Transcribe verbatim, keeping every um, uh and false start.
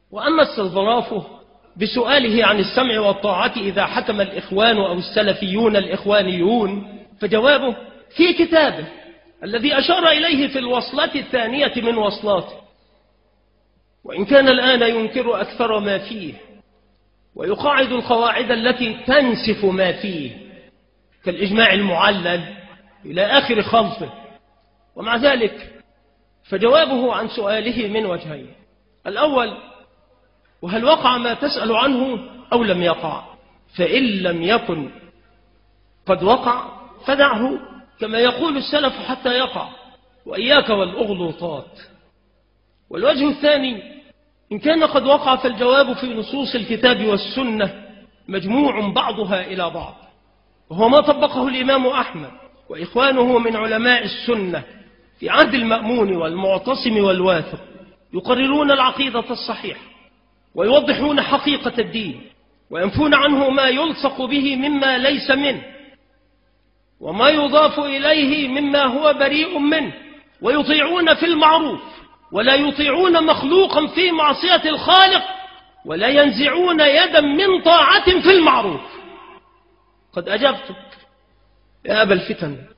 وأما استظرافه بسؤاله عن السمع والطاعة إذا حكم الإخوان أو السلفيون الإخوانيون، فجوابه في كتابه الذي أشار إليه في الوصلة الثانية من وصلاته، وإن كان الآن ينكر أكثر ما فيه ويقاعد القواعد التي تنسف ما فيه كالإجماع المعلل إلى آخر خلطه. ومع ذلك فجوابه عن سؤاله من وجهين: الأول، وهل وقع ما تسأل عنه أو لم يقع؟ فإن لم يكن قد وقع فدعه كما يقول السلف حتى يقع، وإياك والأغلوطات. والوجه الثاني، إن كان قد وقع فالجواب في نصوص الكتاب والسنة مجموع بعضها إلى بعض، وهو ما طبقه الإمام أحمد وإخوانه من علماء السنة في عهد المأمون والمعتصم والواثق، يقررون العقيدة الصحيحة ويوضحون حقيقة الدين وينفون عنه ما يلصق به مما ليس منه وما يضاف إليه مما هو بريء منه، ويطيعون في المعروف ولا يطيعون مخلوقا في معصية الخالق، ولا ينزعون يدا من طاعة في المعروف. قد أجبتك يا أبا الفتن